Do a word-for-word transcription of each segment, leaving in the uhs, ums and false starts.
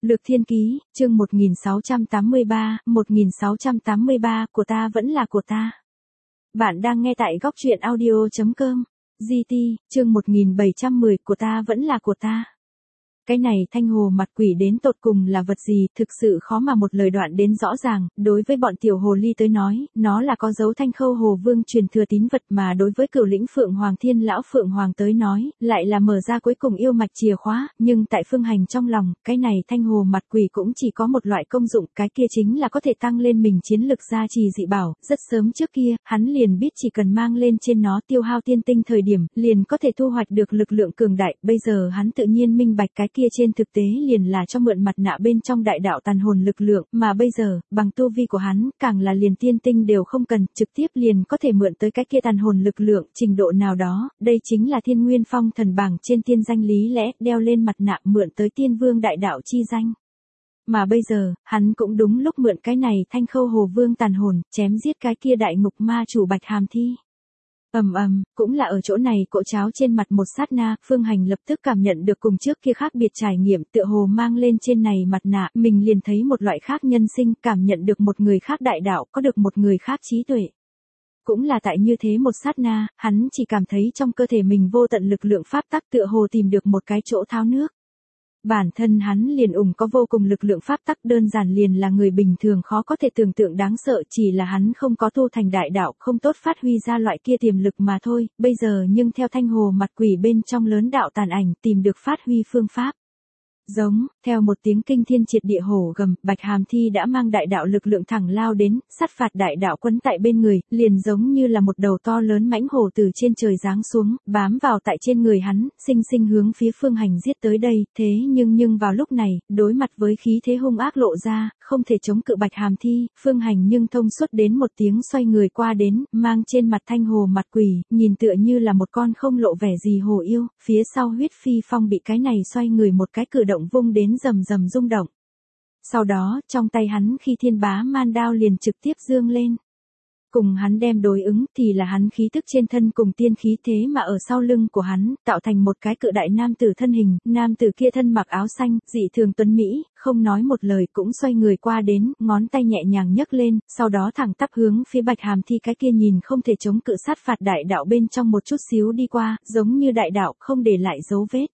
Lược Thiên Ký, chương một nghìn sáu trăm tám mươi ba, một nghìn sáu trăm tám mươi ba, của ta vẫn là của ta. Bạn đang nghe tại góc truyện audio chấm com. giê tê, chương một nghìn bảy trăm mười, của ta vẫn là của ta. Cái này thanh hồ mặt quỷ đến tột cùng là vật gì, thực sự khó mà một lời đoạn đến rõ ràng. Đối với bọn tiểu hồ ly tới nói, nó là có dấu thanh khâu hồ vương truyền thừa tín vật, mà đối với cửu lĩnh Phượng Hoàng Thiên lão Phượng Hoàng tới nói, lại là mở ra cuối cùng yêu mạch chìa khóa. Nhưng tại Phương Hành trong lòng, cái này thanh hồ mặt quỷ cũng chỉ có một loại công dụng, cái kia chính là có thể tăng lên mình chiến lực gia trì dị bảo. Rất sớm trước kia, hắn liền biết chỉ cần mang lên trên nó tiêu hao tiên tinh thời điểm, liền có thể thu hoạch được lực lượng cường đại. Bây giờ hắn tự nhiên minh bạch cái kia trên thực tế liền là cho mượn mặt nạ bên trong đại đạo tàn hồn lực lượng, mà bây giờ, bằng tu vi của hắn, càng là liền tiên tinh đều không cần, trực tiếp liền có thể mượn tới cái kia tàn hồn lực lượng, trình độ nào đó, đây chính là Thiên Nguyên Phong thần bảng trên tiên danh lý lẽ, đeo lên mặt nạ mượn tới tiên vương đại đạo chi danh. Mà bây giờ, hắn cũng đúng lúc mượn cái này thanh khâu hồ vương tàn hồn, chém giết cái kia đại ngục ma chủ Bạch Hàm Thi. Ầm ầm, cũng là ở chỗ này cỗ cháo trên mặt một sát na, Phương Hành lập tức cảm nhận được cùng trước kia khác biệt trải nghiệm, tựa hồ mang lên trên này mặt nạ, mình liền thấy một loại khác nhân sinh, cảm nhận được một người khác đại đạo, có được một người khác trí tuệ. Cũng là tại như thế một sát na, hắn chỉ cảm thấy trong cơ thể mình vô tận lực lượng pháp tắc tựa hồ tìm được một cái chỗ tháo nước. Bản thân hắn liền ủng có vô cùng lực lượng pháp tắc, đơn giản liền là người bình thường khó có thể tưởng tượng đáng sợ, chỉ là hắn không có tu thành đại đạo, không tốt phát huy ra loại kia tiềm lực mà thôi. Bây giờ nhưng theo thanh hồ mặt quỷ bên trong lớn đạo tàn ảnh tìm được phát huy phương pháp. Giống, theo một tiếng kinh thiên triệt địa hổ gầm, Bạch Hàm Thi đã mang đại đạo lực lượng thẳng lao đến, sát phạt đại đạo quấn tại bên người, liền giống như là một đầu to lớn mãnh hổ từ trên trời giáng xuống, bám vào tại trên người hắn, sinh sinh hướng phía Phương Hành giết tới đây. Thế nhưng nhưng vào lúc này, đối mặt với khí thế hung ác lộ ra, không thể chống cự Bạch Hàm Thi, Phương Hành nhưng thông suốt đến một tiếng xoay người qua đến, mang trên mặt thanh hồ mặt quỷ, nhìn tựa như là một con không lộ vẻ gì hồ yêu, phía sau huyết phi phong bị cái này xoay người một cái cử động vung đến rầm rầm rung động. Sau đó, trong tay hắn khi thiên bá man đao liền trực tiếp dương lên. Cùng hắn đem đối ứng thì là hắn khí tức trên thân cùng tiên khí, thế mà ở sau lưng của hắn, tạo thành một cái cự đại nam tử thân hình, nam tử kia thân mặc áo xanh, dị thường tuấn Mỹ, không nói một lời cũng xoay người qua đến, ngón tay nhẹ nhàng nhấc lên, sau đó thẳng tắp hướng phía Bạch Hàm Thi cái kia nhìn không thể chống cự sát phạt đại đạo bên trong một chút xíu đi qua, giống như đại đạo không để lại dấu vết.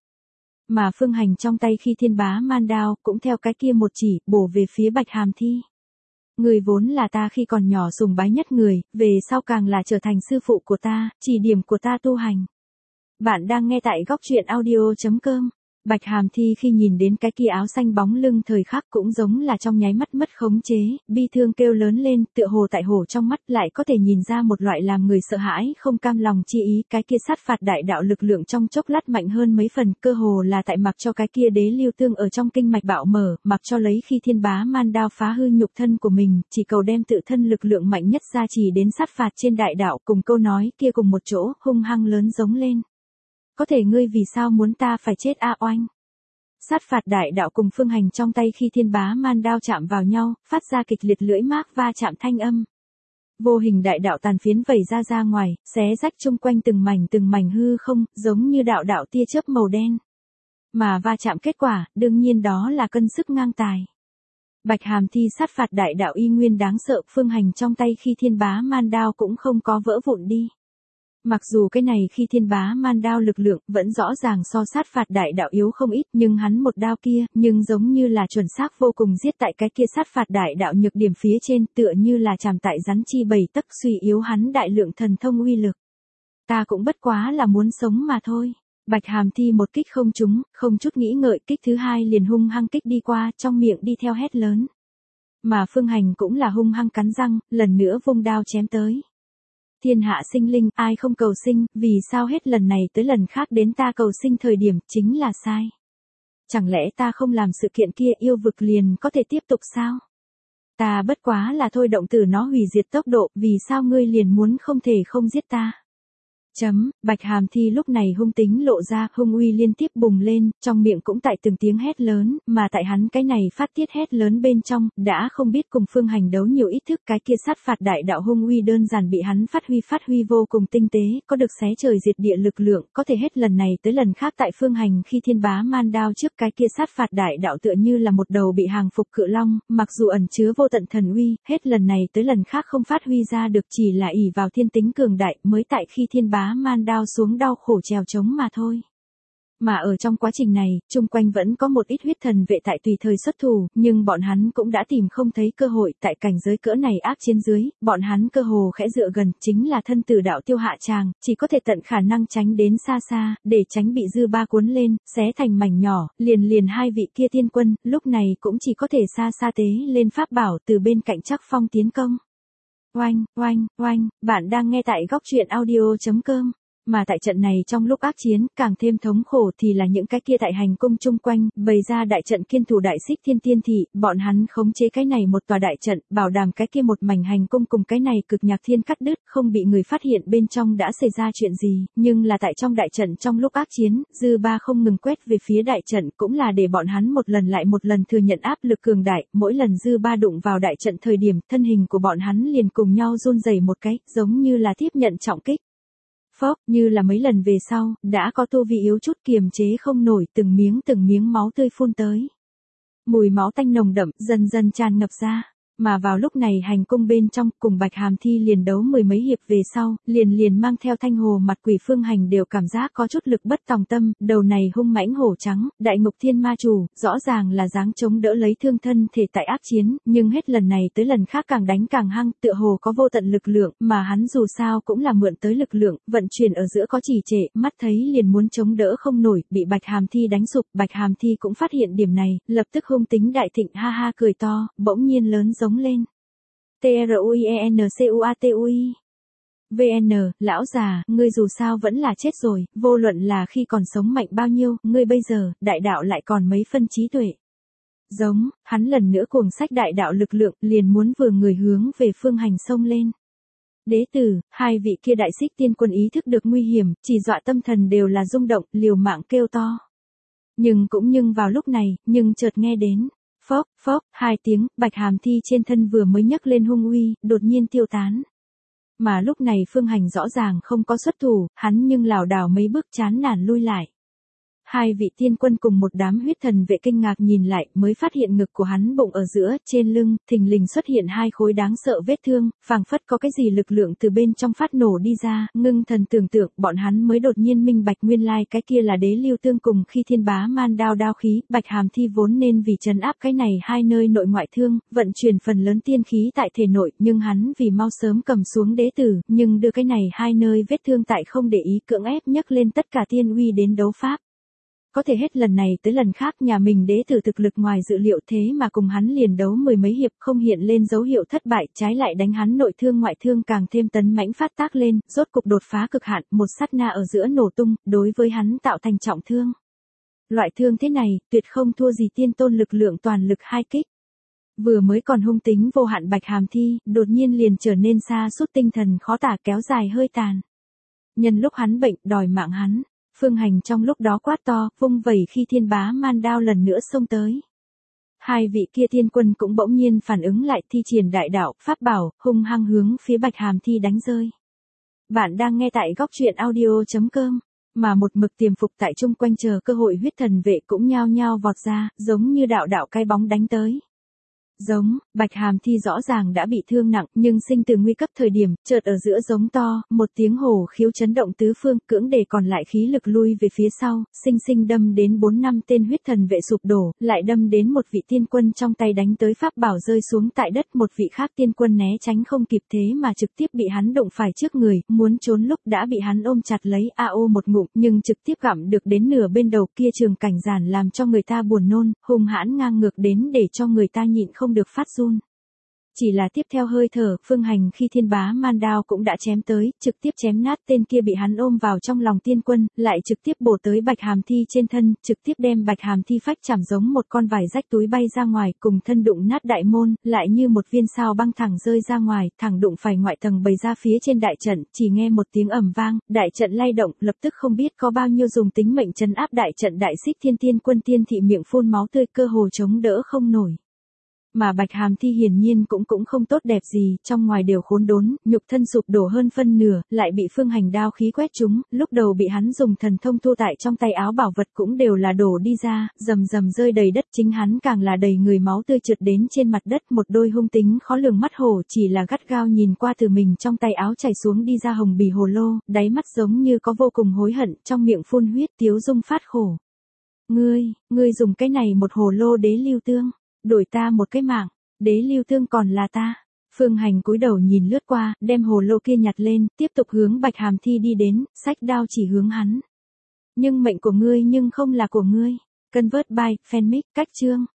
Mà Phương Hành trong tay khi thiên bá man đao, cũng theo cái kia một chỉ, bổ về phía Bạch Hàm Thi. Người vốn là ta khi còn nhỏ sùng bái nhất người, về sau càng là trở thành sư phụ của ta, chỉ điểm của ta tu hành. Bạn đang nghe tại góc truyện audio chấm com. Bạch Hàm Thi khi nhìn đến cái kia áo xanh bóng lưng thời khắc cũng giống là trong nháy mắt mất khống chế, bi thương kêu lớn lên, tựa hồ tại hổ trong mắt lại có thể nhìn ra một loại làm người sợ hãi không cam lòng chi ý. Cái kia sát phạt đại đạo lực lượng trong chốc lát mạnh hơn mấy phần, cơ hồ là tại mặc cho cái kia đế lưu tương ở trong kinh mạch bạo mở, mặc cho lấy khi thiên bá man đao phá hư nhục thân của mình, chỉ cầu đem tự thân lực lượng mạnh nhất gia trì đến sát phạt trên đại đạo, cùng câu nói kia cùng một chỗ, hung hăng lớn giống lên. Có thể ngươi vì sao muốn ta phải chết a oanh? Sát phạt đại đạo cùng Phương Hành trong tay khi thiên bá man đao chạm vào nhau, phát ra kịch liệt lưỡi mác va chạm thanh âm. Vô hình đại đạo tàn phiến vẩy ra ra ngoài, xé rách chung quanh từng mảnh từng mảnh hư không, giống như đạo đạo tia chớp màu đen. Mà va chạm kết quả, đương nhiên đó là cân sức ngang tài. Bạch Hàm Thi sát phạt đại đạo y nguyên đáng sợ, Phương Hành trong tay khi thiên bá man đao cũng không có vỡ vụn đi. Mặc dù cái này khi thiên bá man đao lực lượng vẫn rõ ràng so sát phạt đại đạo yếu không ít, nhưng hắn một đao kia, nhưng giống như là chuẩn xác vô cùng giết tại cái kia sát phạt đại đạo nhược điểm phía trên, tựa như là chạm tại rắn chi bầy tấc, suy yếu hắn đại lượng thần thông uy lực. Ta cũng bất quá là muốn sống mà thôi. Bạch Hàm Thi một kích không trúng, không chút nghĩ ngợi, kích thứ hai liền hung hăng kích đi qua, trong miệng đi theo hét lớn. Mà Phương Hành cũng là hung hăng cắn răng, lần nữa vung đao chém tới. Thiên hạ sinh linh, ai không cầu sinh, vì sao hết lần này tới lần khác đến ta cầu sinh thời điểm, chính là sai. Chẳng lẽ ta không làm sự kiện kia yêu vực liền có thể tiếp tục sao? Ta bất quá là thôi động từ nó hủy diệt tốc độ, vì sao ngươi liền muốn không thể không giết ta? Chấm, Bạch Hàm Thi lúc này hung tính lộ ra, hung uy liên tiếp bùng lên, trong miệng cũng tại từng tiếng hét lớn, mà tại hắn cái này phát tiết hét lớn bên trong, đã không biết cùng Phương Hành đấu nhiều ít thức, cái kia sát phạt đại đạo hung uy đơn giản bị hắn phát huy phát huy vô cùng tinh tế, có được xé trời diệt địa lực lượng, có thể hết lần này tới lần khác tại Phương Hành khi thiên bá man đao trước cái kia sát phạt đại đạo tựa như là một đầu bị hàng phục cự long, mặc dù ẩn chứa vô tận thần uy, hết lần này tới lần khác không phát huy ra được, chỉ là ỷ vào thiên tính cường đại, mới tại khi thiên bá man đao xuống đau khổ trèo trống mà thôi. Mà ở trong quá trình này, chung quanh vẫn có một ít huyết thần vệ tại tùy thời xuất thủ, nhưng bọn hắn cũng đã tìm không thấy cơ hội, tại cảnh giới cỡ này ác chiến dưới, bọn hắn cơ hồ khẽ dựa gần, chính là thân tử đạo tiêu hạ tràng, chỉ có thể tận khả năng tránh đến xa xa, để tránh bị dư ba cuốn lên, xé thành mảnh nhỏ, liền liền hai vị kia tiên quân, lúc này cũng chỉ có thể xa xa tế lên pháp bảo từ bên cạnh Trắc Phong tiến công. Oanh, oanh, oanh, bạn đang nghe tại góc truyện audio chấm com. Mà tại trận này trong lúc ác chiến, càng thêm thống khổ thì là những cái kia tại hành cung chung quanh, bày ra đại trận kiên thủ đại xích thiên tiên thị, bọn hắn khống chế cái này một tòa đại trận, bảo đảm cái kia một mảnh hành cung cùng cái này cực nhạc thiên cắt đứt, không bị người phát hiện bên trong đã xảy ra chuyện gì, nhưng là tại trong đại trận trong lúc ác chiến, dư ba không ngừng quét về phía đại trận, cũng là để bọn hắn một lần lại một lần thừa nhận áp lực cường đại, mỗi lần dư ba đụng vào đại trận thời điểm, thân hình của bọn hắn liền cùng nhau run rẩy một cái, giống như là tiếp nhận trọng kích. Phốc, như là mấy lần về sau, đã có tu vi yếu chút kiềm chế không nổi, từng miếng từng miếng máu tươi phun tới. Mùi máu tanh nồng đậm, dần dần tràn ngập ra. Mà vào lúc này hành cung bên trong, cùng Bạch Hàm Thi liền đấu mười mấy hiệp về sau, liền liền mang theo thanh hồ mặt quỷ Phương Hành đều cảm giác có chút lực bất tòng tâm, đầu này hung mãnh hổ trắng, đại ngục thiên ma chủ, rõ ràng là dáng chống đỡ lấy thương thân thể tại ác chiến, nhưng hết lần này tới lần khác càng đánh càng hăng, tựa hồ có vô tận lực lượng, mà hắn dù sao cũng là mượn tới lực lượng, vận chuyển ở giữa có trì trệ, mắt thấy liền muốn chống đỡ không nổi, bị Bạch Hàm Thi đánh sụp, Bạch Hàm Thi cũng phát hiện điểm này, lập tức hung tính đại thịnh ha ha cười to, bỗng nhiên lớn giống lên. T R U I E N C U A T U I V N, lão già, ngươi dù sao vẫn là chết rồi, vô luận là khi còn sống mạnh bao nhiêu, ngươi bây giờ, đại đạo lại còn mấy phân trí tuệ. Giống, hắn lần nữa cuồng sách đại đạo lực lượng, liền muốn vừa người hướng về Phương Hành xông lên. Đế tử, hai vị kia đại xích tiên quân ý thức được nguy hiểm, chỉ dọa tâm thần đều là rung động, liều mạng kêu to. Nhưng cũng nhưng vào lúc này, nhưng chợt nghe đến. Phốc, phốc, hai tiếng, Bạch Hàm Thi trên thân vừa mới nhấc lên hung uy, đột nhiên tiêu tán. Mà lúc này Phương Hành rõ ràng không có xuất thủ, hắn nhưng lảo đảo mấy bước chán nản lui lại. Hai vị tiên quân cùng một đám huyết thần vệ kinh ngạc nhìn lại, mới phát hiện ngực của hắn bụng ở giữa, trên lưng, thình lình xuất hiện hai khối đáng sợ vết thương, phảng phất có cái gì lực lượng từ bên trong phát nổ đi ra, ngưng thần tưởng tượng, bọn hắn mới đột nhiên minh bạch nguyên lai cái kia là đế lưu tương cùng khi thiên bá man đao đao khí, Bạch Hàm Thi vốn nên vì trấn áp cái này hai nơi nội ngoại thương, vận chuyển phần lớn tiên khí tại thể nội, nhưng hắn vì mau sớm cầm xuống đế tử, nhưng đưa cái này hai nơi vết thương tại không để ý cưỡng ép nhấc lên tất cả tiên uy đến đấu pháp. Có thể hết lần này tới lần khác nhà mình đế tử thực lực ngoài dự liệu thế mà cùng hắn liền đấu mười mấy hiệp không hiện lên dấu hiệu thất bại, trái lại đánh hắn nội thương ngoại thương càng thêm tấn mãnh phát tác lên, rốt cục đột phá cực hạn, một sát na ở giữa nổ tung, đối với hắn tạo thành trọng thương. Loại thương thế này, tuyệt không thua gì tiên tôn lực lượng toàn lực hai kích. Vừa mới còn hung tính vô hạn Bạch Hàm Thi, đột nhiên liền trở nên xa sút tinh thần khó tả kéo dài hơi tàn. Nhân lúc hắn bệnh, đòi mạng hắn. Phương Hành trong lúc đó quát to, vung vẩy khi thiên bá man đao lần nữa xông tới. Hai vị kia tiên quân cũng bỗng nhiên phản ứng lại thi triển đại đạo, pháp bảo, hung hăng hướng phía Bạch Hàm Thi đánh rơi. Bạn đang nghe tại góc truyện audio chấm com, mà một mực tiềm phục tại chung quanh chờ cơ hội huyết thần vệ cũng nhao nhao vọt ra, giống như đạo đạo cái bóng đánh tới. Giống, Bạch Hàm Thi rõ ràng đã bị thương nặng, nhưng sinh từ nguy cấp thời điểm, chợt ở giữa giống to, một tiếng hổ khiếu chấn động tứ phương, cưỡng để còn lại khí lực lui về phía sau, sinh sinh đâm đến bốn năm tên huyết thần vệ sụp đổ, lại đâm đến một vị tiên quân trong tay đánh tới pháp bảo rơi xuống tại đất, một vị khác tiên quân né tránh không kịp thế mà trực tiếp bị hắn đụng phải trước người, muốn trốn lúc đã bị hắn ôm chặt lấy a ô một ngụm, nhưng trực tiếp gặm được đến nửa bên đầu, kia trường cảnh giản làm cho người ta buồn nôn, hung hãn ngang ngược đến để cho người ta nhịn không được phát run. Chỉ là tiếp theo hơi thở, Phương Hành khi thiên bá man đao cũng đã chém tới, trực tiếp chém nát tên kia bị hắn ôm vào trong lòng tiên quân, lại trực tiếp bổ tới Bạch Hàm Thi trên thân, trực tiếp đem Bạch Hàm Thi phách chảm giống một con vải rách túi bay ra ngoài, cùng thân đụng nát đại môn, lại như một viên sao băng thẳng rơi ra ngoài, thẳng đụng phải ngoại tầng bày ra phía trên đại trận, chỉ nghe một tiếng ầm vang, đại trận lay động, lập tức không biết có bao nhiêu dùng tính mệnh trấn áp đại trận đại xích thiên tiên quân tiên thị miệng phun máu tươi, cơ hồ chống đỡ không nổi. Mà Bạch Hàm Thi hiển nhiên cũng cũng không tốt đẹp gì, trong ngoài đều khốn đốn, nhục thân sụp đổ hơn phân nửa, lại bị Phương Hành đao khí quét trúng, lúc đầu bị hắn dùng thần thông thu tại trong tay áo bảo vật cũng đều là đổ đi ra, rầm rầm rơi đầy đất, chính hắn càng là đầy người máu tươi trượt đến trên mặt đất, một đôi hung tính khó lường mắt hổ chỉ là gắt gao nhìn qua từ mình trong tay áo chảy xuống đi ra hồng bì hồ lô, đáy mắt giống như có vô cùng hối hận, trong miệng phun huyết, tiếu dung phát khổ. Ngươi, ngươi dùng cái này một hồ lô đế lưu tương, đổi ta một cái mạng, đế lưu tương còn là ta. Phương Hành cúi đầu nhìn lướt qua, đem hồ lô kia nhặt lên, tiếp tục hướng Bạch Hàm Thi đi đến, xách đao chỉ hướng hắn. Nhưng mệnh của ngươi nhưng không là của ngươi. Convert by, fanmic, cách chương.